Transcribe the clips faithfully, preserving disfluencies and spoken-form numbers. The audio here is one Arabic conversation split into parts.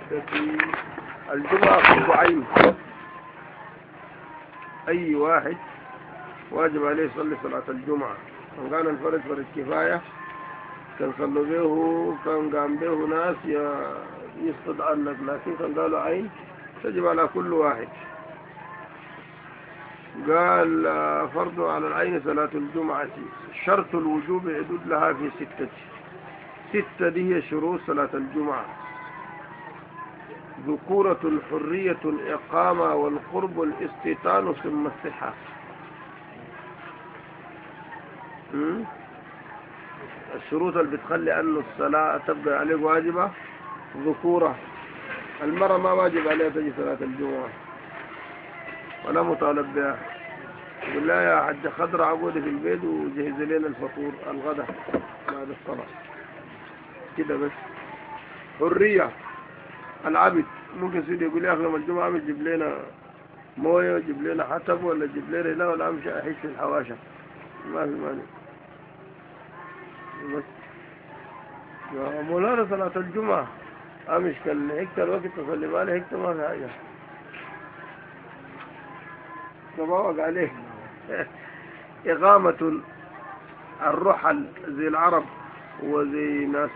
ستة. الجمعة فرض عين، أي واحد واجب عليه يصلي صلاة الجمعة. كان كان الفرد فرد كفاية كان صلوا به، كان قام به ناس يسقط عنك، لكن كان قالوا عين تجب على كل واحد. قال فرض على العين صلاة الجمعة. شرط الوجوب يعدد لها في ستة. ستة دي هي شروط صلاة الجمعة: ذكورة، حرية، إقامة، والقرب، الاستيطان، ثم الصحة. الشروط اللي بتخلي أن الصلاة تبقى عليك واجبة: ذكورة، المرأة ما واجب عليها تجي صلاة الجمعة ولا مطالب بها. يقول لا يا حج خضر عبودي في البيت وجهز لنا الفطور الغداء بعد الصلاة كده بس. حرية، العبد ممكن سيدي يقول يا أخي لما الجمعة عم تجيب لنا موية وجيب لنا حطب ولا جيب لنا لا ولا أمشي أحس في الحواشة، ما في مانع بس. يا مولانا صلاة الجمعة أمش كان هيك الوقت تصلي بالي هيك ما في حاجة تبوق عليه. إقامة، الرحل زي العرب وزي ناس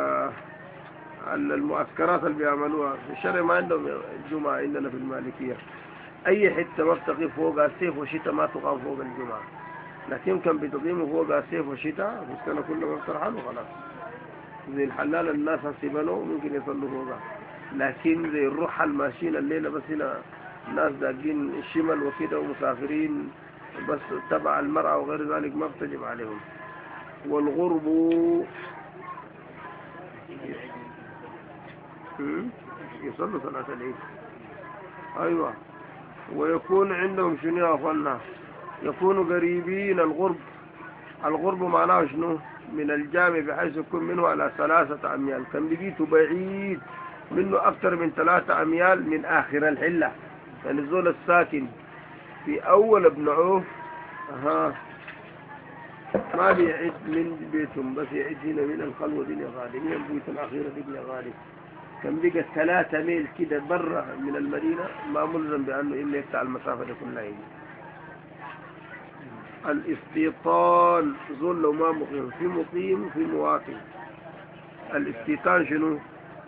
المعسكرات اللي بيعملوها في الشرع ما عندهم الجمعة. عندنا في المالكية أي حتة ما بتقيم فوق السيف وشتاء ما تقام فوق الجمعة، لكن كان بتقيموا فوق السيف وشتاء في السنة كلها ما بترحلوا خلاص. زي الحلال الناس هسيبنوا ممكن يصلوا فوقها، لكن زي الرحل ماشيين الليلة بس هنا ناس داقين الشمال وكده ومسافرين بس تبع المرأة وغير ذلك ما بتجب عليهم. والغرب يصلوا صلاة العيد. أيوة. ويكون عندهم شنو يا أخوانا؟ يكونوا قريبين. الغرب الغرب معناه شنو؟ من الجامع بحيث يكون منه على ثلاثة أميال، كان بيجيته بعيد منه أكثر من ثلاثة أميال من آخر الحلة. يعني الزول الساكن في أول ابن عوف أها ما بيعد من بيتهم بس يعد هنا من الخلوة دي غالي، من البيوت الأخيرة دي غالي. كان بقى ثلاثة ميل كده برا من المدينة ما ملزم بأنه إلا يقطع المسافة دي كلها هنا. الاستيطان زول لو ما مقيم، في مقيم وفي مواطن. الاستيطان شنو؟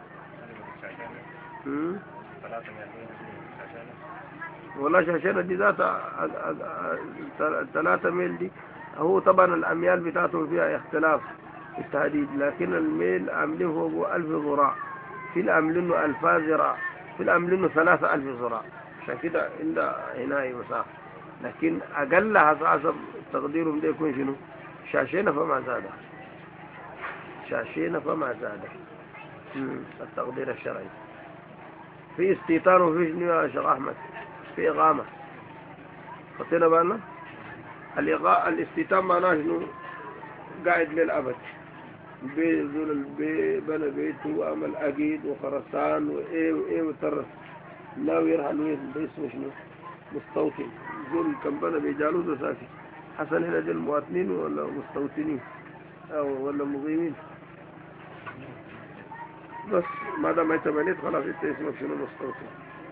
والله شاشانة دي ذاتها ثلاثة ميل دي هو طبعا الأميال بتاعتهم فيها اختلاف في التهديد، لكن الميل عاملين فوقه ألف ذراع، في العاملينه ألفا ذراع، في العاملينه ثلاثة ألف ذراع، عشان كده عند هنا مسافة. لكن أقلها حسب تقديرهم ده يكون شنو؟ شاشينة فما زادة، شاشينة فما زادة التقدير الشرعي. في استيطان وفي شنو يا شيخ أحمد؟ في إقامة. خطينا بالنا؟ الاستيطان معناه شنو؟ قاعد للأبد، بيزول البي بنى بيته وعمل أكيد وخرسان وإيه وإيه وترس ناوي يرحل وين باسمه شنو؟ مستوطن. زول كم بنى بيجالوز وساكن. حسن هنا دي المواطنين ولا مستوطنين أو ولا مقيمين؟ بس ما دام اعتمدت خلاص انت اسمك شنو؟ مستوطن.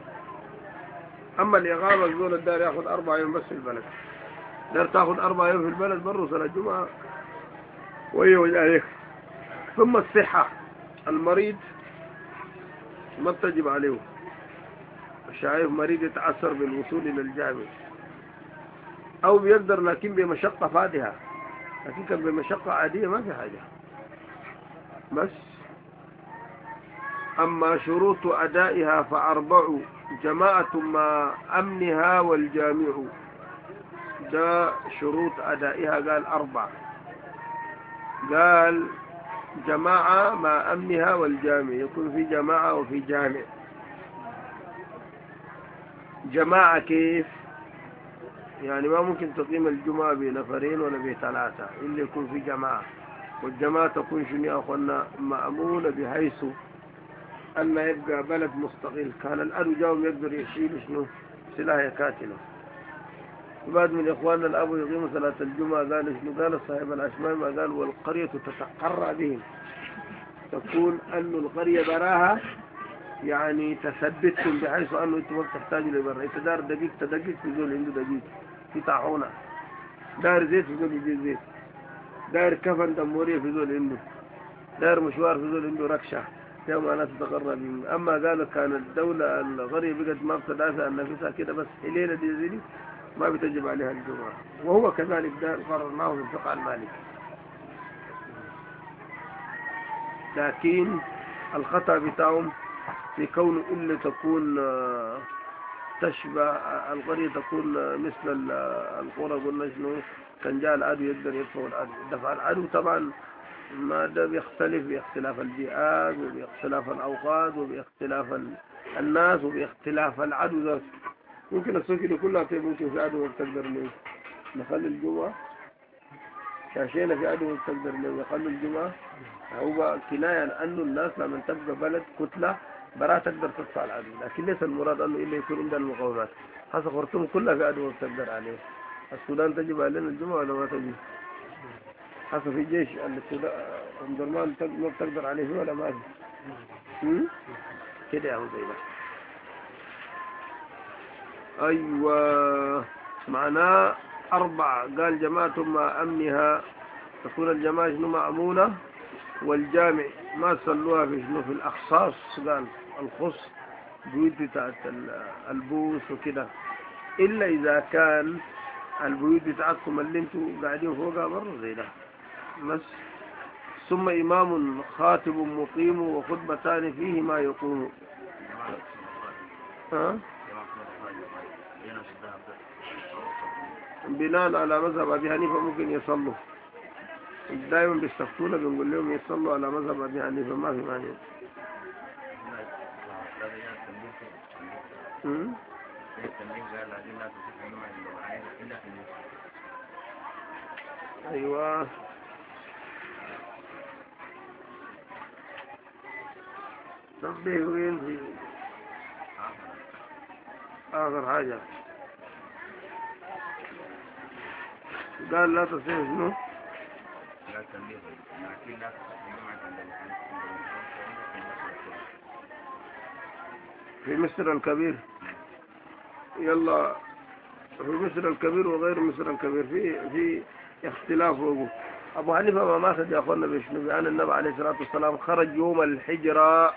أما الإقامة الزول الدار ياخذ أربع يوم بس في البلد، دار تاخذ أربع يوم في البلد برو صلاة الجمعة وهي وجه. ثم الصحة، المريض ما تجب عليه. الشايف مريض يتعثر بالوصول إلى الجامع أو بيقدر لكن بمشقة فادحة، لكن كان بمشقة عادية ما في حاجة بس. أما شروط أدائها فأربع: جماعة مع أمنها والجامع. ده شروط أدائها قال أربع، قال جماعة مع أمنها والجامع، يكون في جماعة وفي جامع. جماعة كيف؟ يعني ما ممكن تقيم الجمعة بنفرين ولا بثلاثة إلا يكون في جماعة. والجماعة تكون شنو يا أخوانا؟ مأمونة بحيث أن يبقى بلد مستقل. كان الأرو جاوم يقدر يشيل شنو؟ سلاح كاتلة. وبعد من إخواننا الأبو يقيم صلاة الجمعة قال شنو؟ قال صاحب الأشمام قال والقرية تتقرى بهم، تقول أن القرية براها يعني تثبتكم بحيث أنه أنتم ما بتحتاجوا لبرا. أنت دار دقيق تدقق في زول عنده دقيق في طاحونة، دار زيت في زول يجيب زيت، دار كفن دمورية في زول عنده، دار مشوار في زول عنده ركشة يوم أنا تتقرب منه. أما قالوا كان الدولة الغرية بقت ما بتدافع عن نفسها كده بس حليلة دي زي دي ما بتجب عليها الجمعة، وهو كذلك ده قررناه في الفقه المالكي. لكن الخطأ بتاعهم في كونه إلا تكون تشبه القرية، تكون مثل القرى. قلنا شنو كان جاء العدو يقدر يدفع العدو، دفع العدو طبعا ما ده بيختلف باختلاف البيئات وباختلاف الأوقات وباختلاف الناس وباختلاف العدو ذاته. ممكن السوق دي كلها طيب ممكن في عدو تقدر له نخلي الجمعة شاشينا في عدو تقدر له يخلوا الجمعة. هو كناية لأنه الناس لما تبقى بلد كتلة برا تقدر تدفع العدو، لكن ليس المراد أنه إلا يكون عندنا المقاومات. حسب خرطوم كلها في عدو تقدر عليه. السودان تجب علينا الجمعة ولا ما تجب؟ حسب في الجيش السودان أم درمان ما بتقدر عليه ولا ما في كده يا أبو زيبا. أيوة معناه أربع. قال جماعة ما أمنها تكون الجماعة شنو مأمونة، والجامع ما صلوها في شنو في الأخصاص. قال الخص بيوت بتاعت البوس وكده، إلا إذا كان البيوت بتاعتكم اللي انتوا قاعدين فوقها برا زي ده بس. ثم إمام خاطب مقيم وخطبتان فيه ما يقوم. ها بناء على مذهب أبي حنيفة ممكن يصلوا، دائما بيستفتونا بنقول لهم يصلوا على مذهب أبي حنيفة ما في مانع. أيوة تنبيه وين في آخر حاجة قال لا تصير شنو؟ في مصر الكبير. يلا في مصر الكبير وغير مصر الكبير في في اختلاف وقوع. أبو حنيفة ما ماخذ يا أخوانا بشنو؟ بأن النبي عليه الصلاة والسلام خرج يوم الحجرة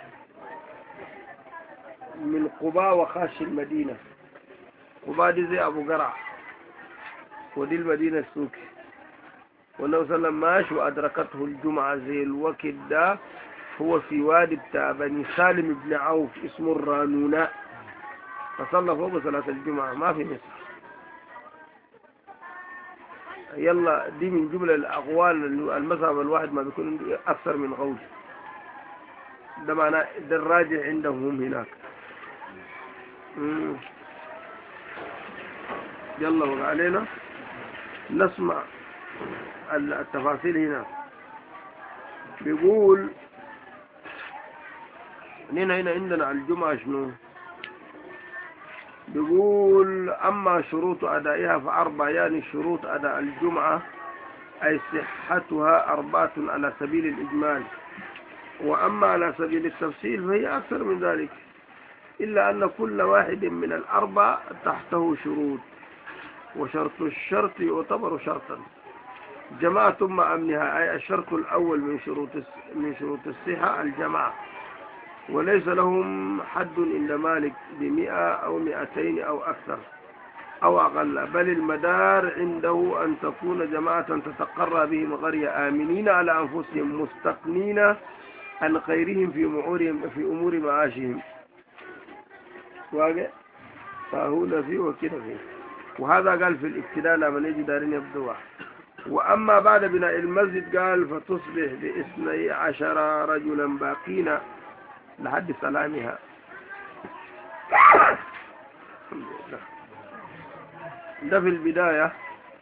من قباء وخاش المدينة. قباء دي زي أبو قرع ودي المدينة السوكي، والنبي صلى الله عليه وسلم ماش وأدركته الجمعة زي الوقت ده. هو في وادي بتاع بني سالم بن عوف اسمه الرانونة، فصلى فوق صلاة الجمعة ما في مصر. يلا دي من جملة الأقوال المذهب الواحد ما بيكون عنده أكثر من قول، ده معناه ده الراجع عندهم هم هناك. مم. يلا وقع علينا نسمع التفاصيل هنا. بيقول هنا هنا عندنا الجمعة شنو؟ بيقول أما شروط أدائها فأربع، يعني شروط أداء الجمعة أي صحتها أربعة على سبيل الإجمال، وأما على سبيل التفصيل فهي أكثر من ذلك، إلا أن كل واحد من الأربع تحته شروط، وشرط الشرط يعتبر شرطا. جماعة ثم أمنها أي الشرط الأول من شروط من شروط الصحة الجماعة، وليس لهم حد عند مالك بمئة أو مئتين أو أكثر أو أقل، بل المدار عنده أن تكون جماعة تتقرى بهم قرية آمنين على أنفسهم مستقنين عن غيرهم في أمورهم في أمور معاشهم. واقع فهنا فيه وكذا فيه. وهذا قال في الابتداء لما يجي دارين يبدوها. وأما بعد بناء المسجد قال فتصبح باثني عشر رجلا باقين لحد سلامها. ده في البداية.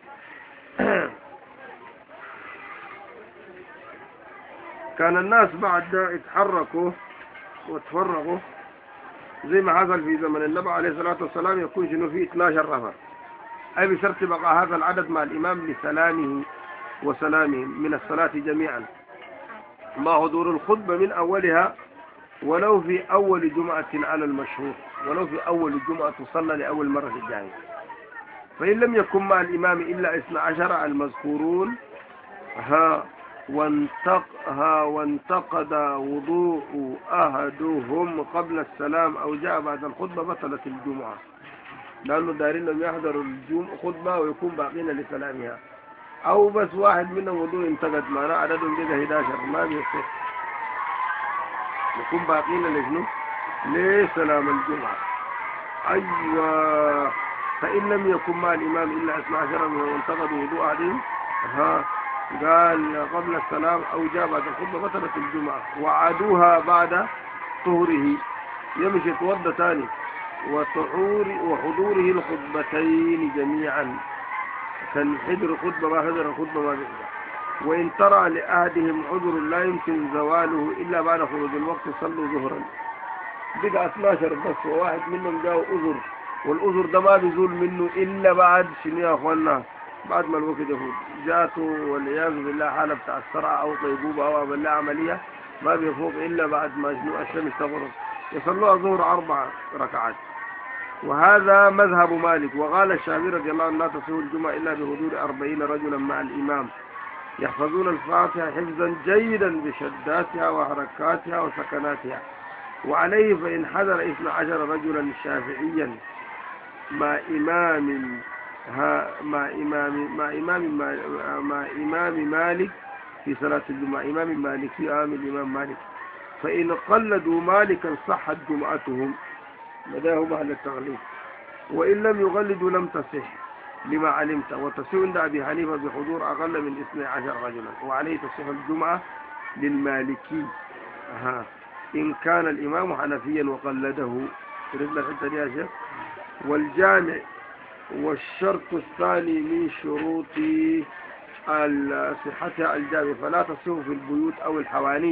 كان الناس بعد ده يتحركوا وتفرغوا زي ما حصل في زمن النبي عليه الصلاة والسلام، يكون شنو فيه اثني عشر نفر، أي بشرط بقى هذا العدد مع الإمام لسلامه وسلامهم من الصلاة جميعا، مع حضور الخطبة من أولها ولو في أول جمعة على المشهور، ولو في أول جمعة تصلى لأول مرة في الجامع. فإن لم يكن مع الإمام إلا اثنا عشر المذكورون ها وانتق ها وانتقد وضوء أحدهم قبل السلام أو جاء بعد الخطبة بطلت الجمعة، لأنه دارين لم يحضروا الخطبة ويكون باقين لسلامها، أو بس واحد منهم وضوء انتقد معنا عددهم بقى إحدى عشر ما بيصح، يكون باقين لشنو؟ لسلام الجمعة. أيوة. فإن لم يكن مع الإمام إلا اثنا عشر وانتقد وضوء أحدهم ها قال قبل السلام أو جاء بعد الخطبة بطلت الجمعة، وعادوها بعد طهره، يمشي يتوضى ثاني وحضور وحضوره الخطبتين جميعا، كان حضر خطبة ما حضر الخطبة ما بيحضر. وإن ترى لأحدهم عذر لا يمكن زواله إلا بعد خروج الوقت صلوا ظهرا. بقى اثنا عشر بس وواحد منهم جاء عذر، والعذر ده ما بيزول منه إلا بعد شنو يا أخوانا؟ بعد ما الوقت يفوت، جاته والعياذ بالله حالة بتاع الصرع أو طيبوبة أو بالله عملية ما بيفوق إلا بعد ما شنو الشمس تغرب، يصلوها ظهر أربع ركعات. وهذا مذهب مالك. وقال الشافعي رضي الله عنه لا تصح الجمعة إلا بحضور أربعين رجلا مع الإمام يحفظون الفاتحة حفظا جيدا بشداتها وحركاتها وسكناتها. وعليه فإن حضر اثنا عشر رجلا شافعيا مع إمام ها مع إمام مع إمام مع إمام مالك في صلاة الجمعة، إمام مالكي آمن الإمام مالك، فإن قلدوا مالكا صحت جمعتهم، بداه محل التغليب. وإن لم يغلدوا لم تصح لما علمت، وتصح عند أبي حنيفة بحضور أقل من اثني عشر رجلا، وعليه تصح الجمعة للمالكي ها إن كان الإمام حنفيا وقلده. تريد لك الحتة دي يا شيخ؟ والجامع والشرط الثاني من شروط صحتها الجامع، فلا تصح في البيوت أو الحوانيت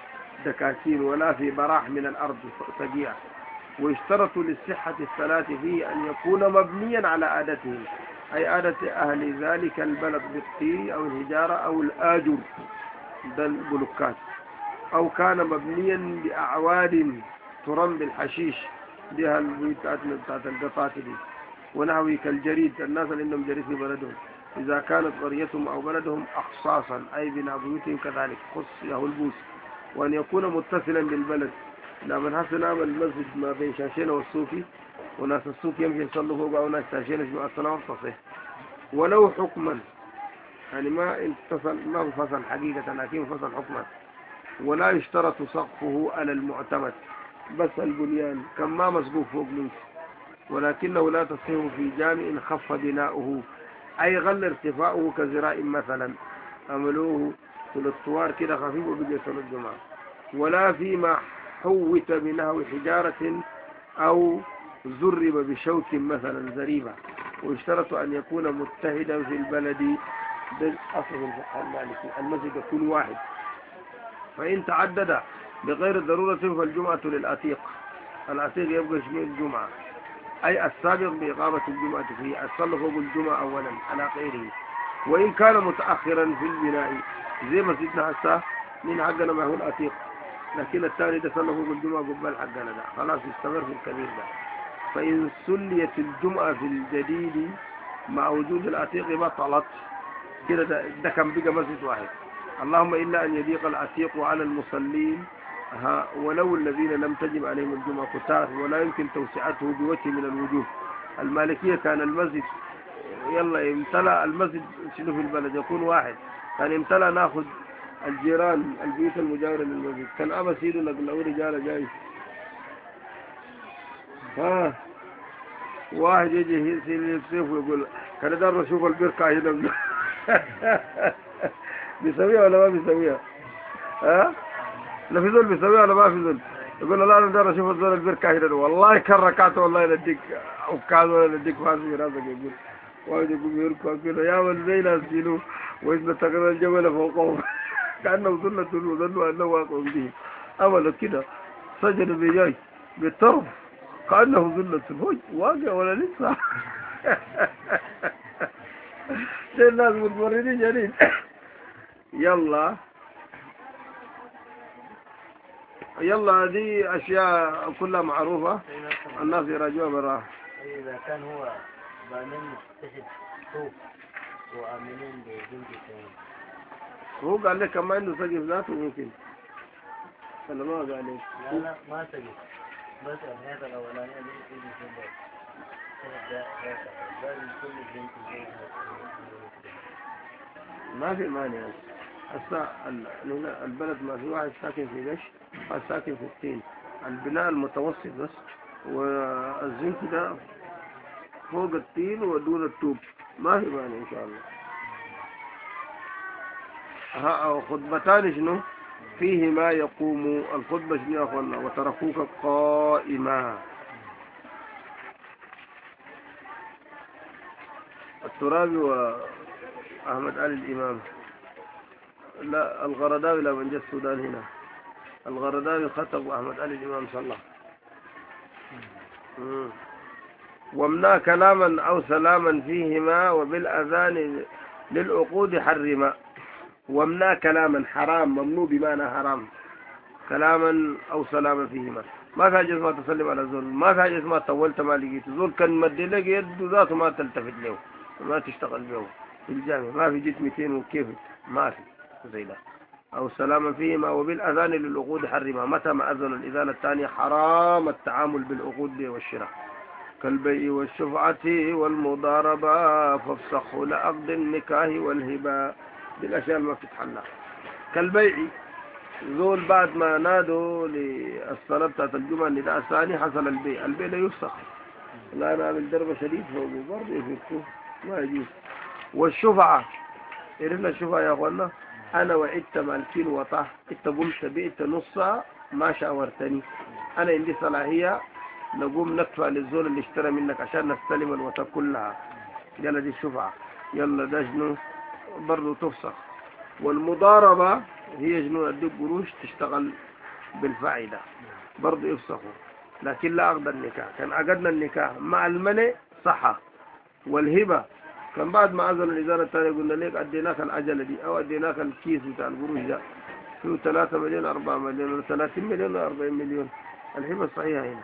دكاكين ولا في براح من الأرض تجيع. ويشترط للصحة الصلاة فيه أن يكون مبنيا على عادتهم، أي عادة أهل ذلك البلد بالطين أو الحجارة أو الآجر ده البلوكات، أو كان مبنيا بأعواد ترم بالحشيش بها البيوتات بتاعت القطات دي ونحوي كالجريد، الناس اللي عندهم جريد في بلدهم، إذا كانت قريتهم أو بلدهم أخصاصا أي بناء بيوتهم كذلك خص له البوس. وأن يكون متصلا بالبلد، لما حسن عمل المسجد ما بين شاشين والصوفي وناس الصوفي يمشي يصلوا فوق أو ناس شاشين يجمعوا الصلاة تصح. ولو حكما يعني ما انفصل ما انفصل حقيقة لكن انفصل حكما. ولا يشترط سقفه على المعتمد، بس البنيان كان ما مسقوف فوق منه، ولكنه لا تصح في جامع خف بناؤه، أي غل ارتفاعه كذراع مثلا عملوه ثلثوار كده خفيف وبقي يصلوا الجمعة. ولا فيما حوت بنحو حجارة أو زرب بشوك مثلا زريبة. ويشترط أن يكون متحدا في البلد بالأصل الفقه المالكي، المسجد يكون واحد، فإن تعدد بغير ضرورة فالجمعة للعتيق، العتيق يبقى شميل الجمعة أي السابق بإقامة الجمعة فيه، الصلاة فوق الجمعة أولا على غيره. وإن كان متأخرا في البناء زي مسجدنا حسا من حقنا ما هو العتيق، لكن الثاني ده صلى فوق الجمعة قبل حقنا ده خلاص يستمر في الكبير ده. فإن سليت الجمعة في الجديد مع وجود العتيق بطلت كده، ده, ده كان بقى مسجد واحد، اللهم إلا أن يضيق العتيق على المصلين ها ولو الذين لم تجب عليهم الجمعة كتار ولا يمكن توسعته بوجه من الوجوه. المالكية كان المسجد يلا يمتلأ المسجد شنو في البلد يكون واحد، كان يمتلأ ناخذ الجيران البيوت المجاورة للمسجد. كان أبا سيدنا قال رجال جاي ها واحد يجي يسيل السيف ويقول كان دار اشوف البركة هنا بيسويها ولا ما بيسويها؟ ها؟ لا في ذول بيسويها ولا ما في ذول؟ يقول له لا انا دار اشوف ذول البركة هنا والله كان ركعت والله نديك وكاد ولا نديك فاس في راسك. يقول واحد يقول يركض يقول يا ولد زين اسجنوا واذا تقرا الجبل فوقهم كانه ظلة وظنوا انه واقع به. عملوا كده سجدوا بجاي بالطرف كأنه ظلة الفوج واقع ولا لسه زي الناس متمردين جديد. يلا يلا دي أشياء كلها معروفة الناس يراجعوها براها. إذا كان هو بامين تحت صوف وآمنين بجنة هو قال لك كمان إنه سقف ذاته ممكن ولا ما قال لك؟ لا لا ما سقف بس الهيئة الأولانية دي تيجي في البيت تبدأ هيئة كل جنة ما في مانع. هسه البلد ما في واحد ساكن في قش، واحد ساكن في التين، البناء المتوسط بس، والزنك ده فوق التين ودون الطوب، ما في مانع إن شاء الله. ها خطبتان شنو؟ فيهما يقوم الخطبة شنو يا أخوانا؟ وتركوك قائما. الترابي وأحمد علي الإمام، لا الغرداوي لا من جه السودان هنا، الغرداوي خطب وأحمد علي الإمام صلى. ومنا كلاما أو سلاما فيهما وبالأذان للعقود حرما. ومنا كلاما حرام، ممنوع بمعنى حرام، كلاما أو سلاما فيهما. ما في حاجة اسمها تسلم على زول، ما في حاجة اسمها طولت ما لقيت زول كان مدي لك يده ذاته ما تلتفت له ما تشتغل به في الجامع، ما في جيت مئتين وكيف ما في زي ده. أو سلاما فيهما وبالأذان للعقود حرما. متى ما أذن الإذان الثانية حرام التعامل بالعقود والشراء كالبيع والشفعة والمضاربة فافسخوا لعقد النكاح والهبة. دي الأشياء اللي ما بتتحلى. كالبيع زول بعد ما نادوا للصلاة بتاعت الجمعة النداء الثاني حصل البيع، البيع لا يفسخ، لا أنا أعمل ضربة شديد فوقه برضه يفكوه ما يجوز. والشفعة عرفنا الشفعة يا أخوانا؟ أنا وعدت مالكين وطاه، أنت قمت بيت نصها ما شاورتني، أنا عندي صلاحية نقوم ندفع للزول اللي اشترى منك عشان نستلم الوطا كلها. يلا دي الشفعة. يلا ده شنو برضه تفسخ. والمضاربة هي شنو اديك قروش تشتغل بالفائدة برضه يفسخوا، لكن لا عقد النكاح. كان عقدنا النكاح مع المنع صحة. والهبة كان بعد ما أذن الإدارة الثانية قلنا ليك أديناك العجلة دي أو أديناك الكيس بتاع القروش ده فيه ثلاثة مليون أربعة مليون ولا ثلاثين مليون ولا أربعين مليون. الهبة الصحيحة هنا.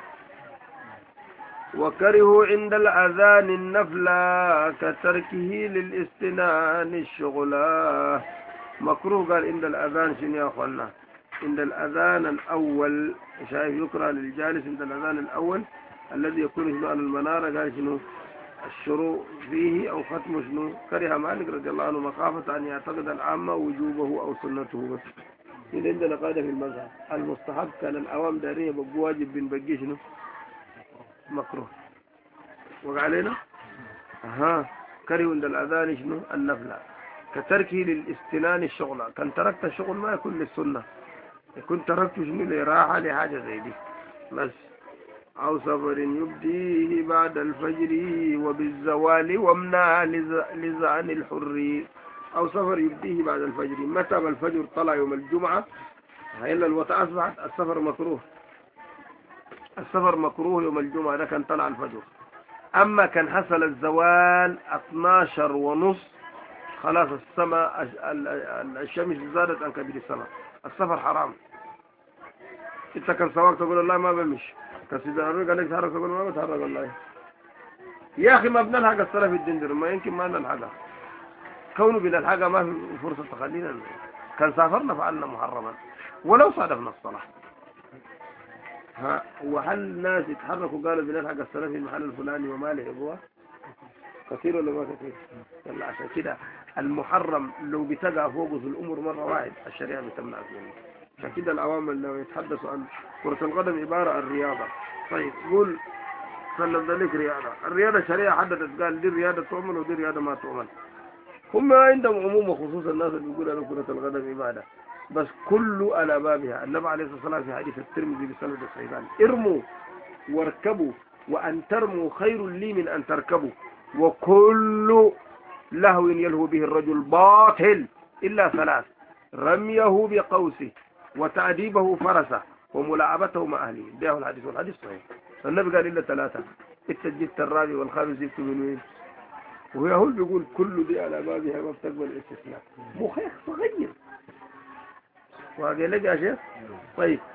وكرهوا عند الأذان النفلة كتركه للاستنان الشغلة. مكروه قال عند الأذان شنو يا أخوانا؟ عند الأذان الأول شايف يكره للجالس عند الأذان الأول الذي يكون شنو على المنارة قال شنو الشروع فيه أو ختم شنو. كره مالك رضي الله عنه مخافة أن يعتقد العامة وجوبه أو سنته بس. إذا عندنا قاعدة في المذهب المستحب كان الأوام دارية بقوا واجب بنبقي شنو مكروه. وقع علينا اها كره عند الاذان شنو النفله كتركه للاستنان الشغل. كان تركت الشغل ما يكون للسنه، يكون تركته شنو لراحه لحاجه زي دي بس. او سفر يبديه بعد الفجر وبالزوال وامنع لزعن الحر. او سفر يبديه بعد الفجر، متى ما الفجر طلع يوم الجمعه الا الوطأ اصبحت السفر مكروه. السفر مكروه يوم الجمعة ده كان طلع الفجر. أما كان حصل الزوال اثناشر ونص خلاص السماء الشمس زادت عن كبير السماء، السفر حرام. انت كان سواق تقول الله ما بمشي، كان سيدنا الرجل قال لك تحرك تقول ما بتحرك والله يا أخي ما بنلحق الصلاة في الدندر، ما يمكن ما نلحقها. كونه بنلحقها ما في فرصة تخلينا. كان سافرنا فعلنا محرما ولو صادفنا الصلاة. ها وهل الناس يتحركوا قالوا بنلحق الصلاة في المحل الفلاني وما له ابوه كثير ولا ما كثير؟ يلا عشان كده المحرم لو بتقع فوقه في الامور مره واحد الشريعه بتمنع منه. عشان كده العوام لو يتحدثوا عن كرة القدم عبارة عن رياضة. طيب قول سلم ذلك رياضة، الرياضة شريعة حددت قال دي رياضة تعمل ودي رياضة ما تعمل. هم عندهم عموم وخصوص الناس اللي بيقولوا أن كرة القدم عبادة بس كل على بابها. النبي عليه الصلاة والسلام في حديث الترمذي بسند الصحيحين ارموا واركبوا وأن ترموا خير لي من أن تركبوا وكل لهو يلهو به الرجل باطل إلا ثلاث: رميه بقوسه وتأديبه فرسه وملاعبته مع أهله. ده الحديث والحديث صحيح. النبي قال إلا ثلاثة، انت جبت الرابع والخامس جبت من وين؟ وهو هو بيقول كل دي على بابها ما بتقبل الاستثناء. مخيخ صغير وقال لك يا شيخ. طيب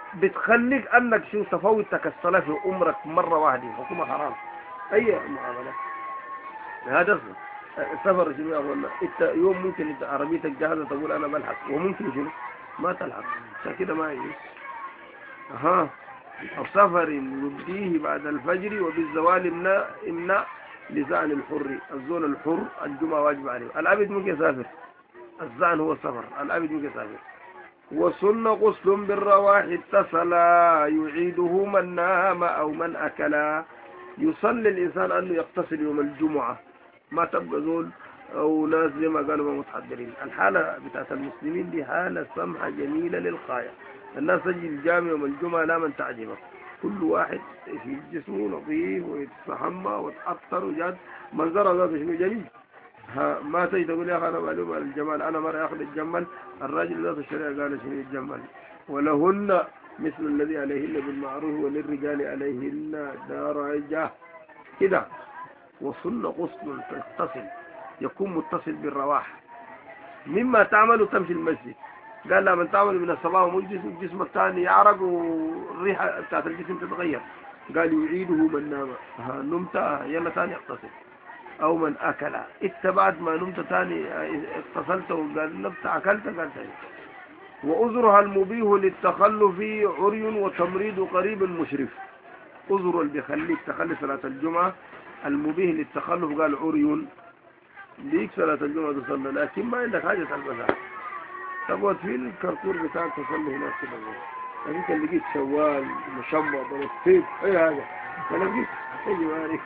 بتخليك انك شو تفوتك الصلاة في عمرك مرة واحدة، حكومة حرام اي معاملة. هذا أصلا السفر شنو يا اخوانا؟ انت يوم ممكن انت عربيتك جاهزة تقول انا بلحق، وممكن شنو ما تلحق، عشان كده ما يجوز. اها السفر يبديه بعد الفجر وبالزوال امنع امنع لزعن الحر، الزول الحر الجمعة واجب عليه، العبد ممكن يسافر، الزعن هو السفر، العبد ممكن يسافر. وسن غسل بالرواح اتصلا يعيده من نام أو من أكلا. يصلي الإنسان أنه يغتسل يوم الجمعة، ما تبقى زول أو ناس زي ما قالوا ما متحضرين. الحالة بتاعت المسلمين دي حالة سمحة جميلة للغاية. الناس تجي الجامع يوم الجمعة لا من تعجبك، كل واحد في جسمه نظيف ويتحمى وتأثر وجاد منظره ذاته شنو جميل. ها ما تجي تقول يا اخي انا معلوم على الجمال، انا مرة ياخذ الجمل، الراجل ذات الشريعة قال شنو الجمل؟ ولهن مثل الذي عليهن بالمعروف وللرجال عليهن درجة كده. وصلنا غسل تتصل يكون متصل بالرواح مما تعمل تمشي المسجد. قال لا من تعمل من الصباح ومجلس الجسم الثاني يعرق والريحة بتاعت الجسم تتغير. قال يعيده من نام، ها نمت يلا ثاني اغتسل. او من اكل انت بعد ما نمت ثاني اغتسلت وقال نمت اكلت قال ثاني. وأذرها المبيه للتخلف عري وتمريض قريب مشرف. أذر اللي بيخليك تخلي صلاة الجمعة، المبيه للتخلف قال عري، ليك صلاة الجمعة تصلي لكن ما عندك حاجة تلبسها، تقعد في الكركور بتاعك تصلي هناك كده. لكن كان لقيت شوال مشمط ولا سيف اي حاجة فلقيت اي مالك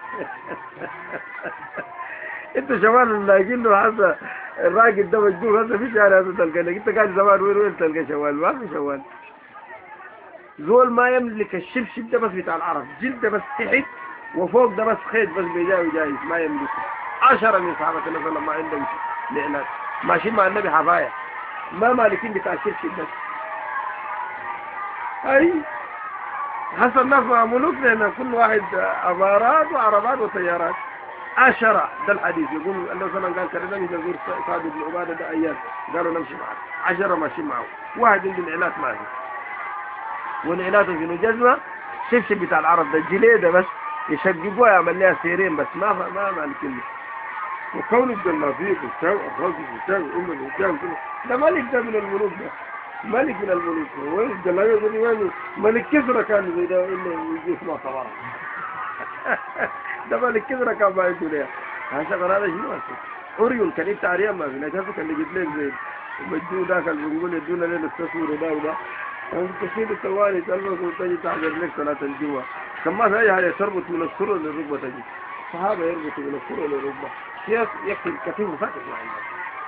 انت شوال لاقين له هذا الراجل ده مجنون، هذا في شارع هذا تلقى لك. انت قاعد زمان وين وين تلقى شوال؟ ما في شوال. زول ما يملك الشبشب ده بس بتاع العرب، جلد بس تحت وفوق ده بس خيط بس بيجاي جايز ما يملكه. عشرة من صحابة النبي صلى الله عليه وسلم ما عندهم لعنات، ماشيين مع النبي حفاية ما مالكين بتاع الشبشب بس. اي حصل الناس مع ملوكنا لان كل واحد امارات وعربات وسيارات. عشرة ده الحديث يقول النبي صلى الله عليه وسلم قال كرينا نزور سعد بن عبادة ده ايام، قالوا نمشي معه. عشرة ماشيين معه، واحد عنده العنات ما في، والعنات في جزمة شبشب بتاع العرب ده جليده بس يشققوها يعمل لها سيرين بس ما ما مالكين. وكون الجلابيب والشاو الراجل والشاو أم الشاو ده ملك ده من الملوك، ده ملك من الملوك. وين الجلابيب ده وين؟ ملك كسرى كان زي ده إنه يجي اسمه صباح ده ملك كسرى كان ما يقول يا هذا هذا شنو هذا؟ أوريون كان يبتاع ريال ما في نجاسة كان يجيب لك زي مجدو ده كان بيقول يدونا لنا التصوير ده وده كثير الثواني تلبس وتجي تحضر لك صلاة الجمعة. كما في أي حاجة تربط من السرة للركبة تجي. صحابة يربطوا من السرة للركبة. يكفي الكثير وفاتح معنا.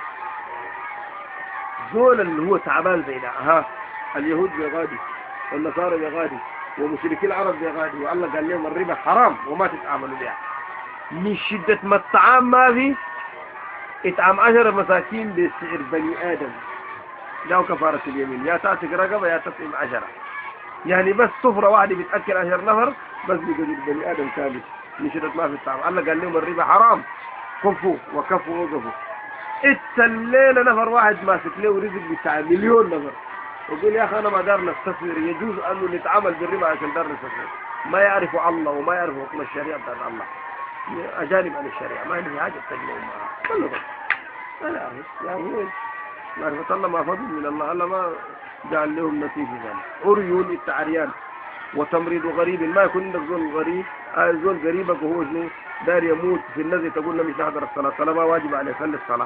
زول اللي هو تعبان زي ده، ها اليهود بيغادي والنصارى بيغادي ومشركي العرب بيغادي، والله قال لهم الربا حرام وما تتعاملوا بها. من شدة ما الطعام ما في اطعام عشرة مساكين بسعر بني آدم. ده كفارة اليمين، يا تأتي رقبة يا تطعم عشرة. يعني بس سفرة واحدة بتأكل عشر نفر بس بيقدر بني آدم كامل. من شدة ما في الطعام الله قال لهم الربا حرام، كفوا وكفوا وقفوا. اتسلينا نفر واحد ماسك له رزق بتاع مليون نفر ويقول يا اخي انا ما دار نستثمر. يجوز انه نتعامل بالربا عشان دار نستثمر. ما يعرفوا الله وما يعرفوا حكم الشريعه بتاعت الله، اجانب عن الشريعه ما عندهم حاجه تجمعوا معها كله بس. لا يعرف يعني معرفة الله ما فضل من الله، الله ما جعل لهم نتيجه ذلك. عريون التعريان وتمريض غريب، ما يكون عندك زول غريب آه زول قريبك وهو شنو دار يموت في النزل تقول له مش نحضر الصلاه، الصلاه ما واجب عليه خلي الصلاه.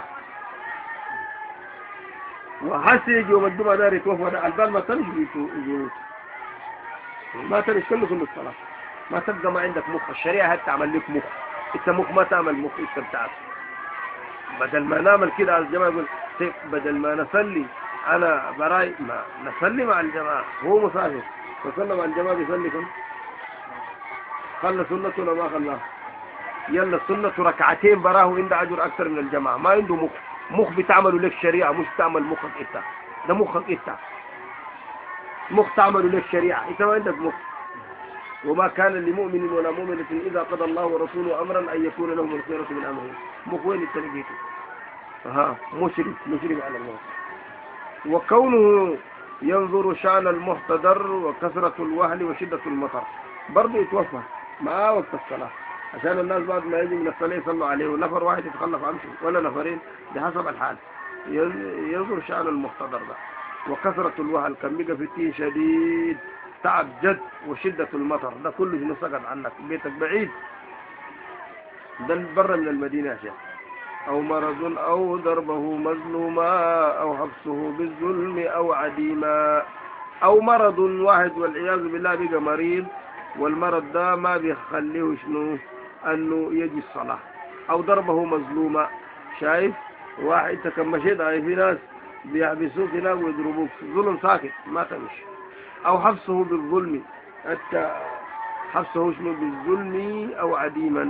وحسي يوم الجمعة دار يتوفى البال ما تنش بيموت ما تنش كله كله الصلاة. ما تبقى ما عندك مخ، الشريعة هات تعمل لك مخ، انت مخ ما تعمل مخ انت بتاعك. بدل ما نعمل كده على الجماعة يقول بدل ما نصلي انا براي ما نصلي مع الجماعة، هو مسافر فصلى مع الجماعة بيصلي كم خلى سنة ولا ما خلاها؟ يلا السنة ركعتين براه عنده اجر اكثر من الجماعة. ما عنده مخ، مخ بتعملوا لك شريعة مش تعمل مخك انت، ده مخك انت مخ تعملوا لك شريعة، انت ما عندك مخ. وما كان لمؤمن ولا مؤمنة إذا قضى الله ورسوله أمرا أن يكون لهم الخيرة من أمرهم. مخ وين التنبيته؟ ها مشرك مشرك على الله. وكونه ينظر شأن المحتضر وكثرة الوهل وشدة المطر، برضه يتوفى ما وقت الصلاة عشان الناس بعد ما يجي من الصلاة يصلوا عليه، ونفر واحد يتخلف عنه ولا نفرين بحسب الحال. ينظر شأن المحتضر ده وكثرة الوهل، كان بقى فتين شديد تعب جد وشدة المطر، ده كله شنو سقط عنك بيتك بعيد، ده برا من المدينة يا شيخ. أو مرض أو ضربه مظلوما أو حبسه بالظلم أو عديما. أو مرض واحد والعياذ بالله بقى مريض، والمرض ده ما بيخليه شنو أنه يجي الصلاة. أو ضربه مظلوما، شايف واحد انت كم مشيت في ناس بيحبسوك هناك ويضربوك ظلم ساكت ما تمشي. أو حبسه بالظلم، حتى حبسه شنو بالظلم أو عديما.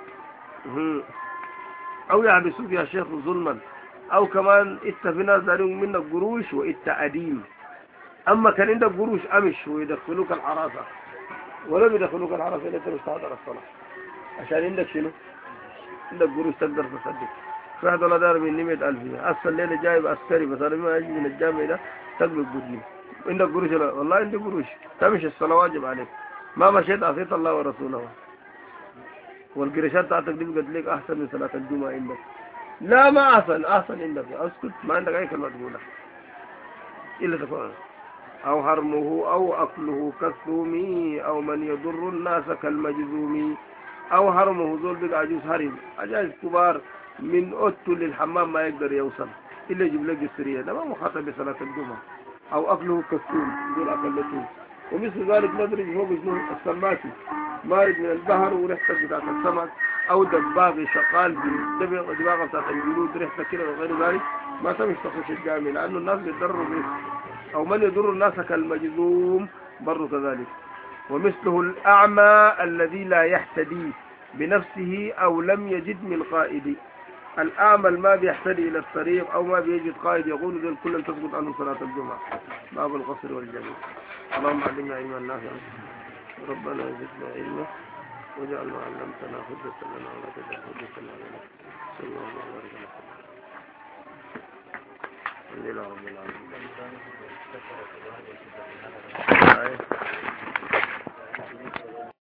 أو يحبسوك يا شيخ ظلما، أو كمان إنت في ناس دارين منك قروش وإنت عديم. أما كان عندك قروش أمش ويدخلوك الحراسة، ولم يدخلوك الحراسة إلا أنت مش تحضر الصلاة عشان عندك شنو؟ عندك قروش تقدر تصدق. في واحد والله دار مني مئة ألف، أصل الليلة جايب عسكري بس أنا ما أجي من الجامع ده تقلب بدني. عندك قروش؟ لا والله عندي قروش، تمشي الصلاة واجب عليك، ما مشيت عصيت الله ورسوله، والقرشات بتاعتك دي بقت لك أحسن من صلاة الجمعة عندك. لا ما أحسن، أحسن عندك، أسكت ما عندك أي كلمة تقولها إلا تكون. أو حرمه أو أكله كالثومي أو من يضر الناس كالمجذوم. أو حرمه زول بقى عجوز حرم، عجائز كبار من أوتو للحمام ما يقدر يوصل إلا يجيب لك السرية، ده ما مخاطب بصلاة الجمعة. أو أكله كالثوم دول أكلتون. ومثل ذلك ندرج فوق شنو السماكي مارد من البحر وريحتك بتاعت السمك، أو دباغ شغال بدباغة بتاعت الجلود ريحتك كده وغير ذلك، ما تمش تخش الجامع لأنه الناس بيتضروا به. أو من يضر الناس كالمجذوم برضو كذلك. ومثله الأعمى الذي لا يهتدي بنفسه أو لم يجد من قائد. الأعمى ما بيهتدي إلى الطريق أو ما بيجد قائد يقول ذل كل تسقط عنه صلاة الجمعة. باب القصر والجميع. اللهم علمنا علما نافعا، ربنا زدنا علما، وجعل ما علمتنا حجة لنا ولا تجعل حجة علينا. صلى الله عليه وسلم. الحمد لله رب العالمين.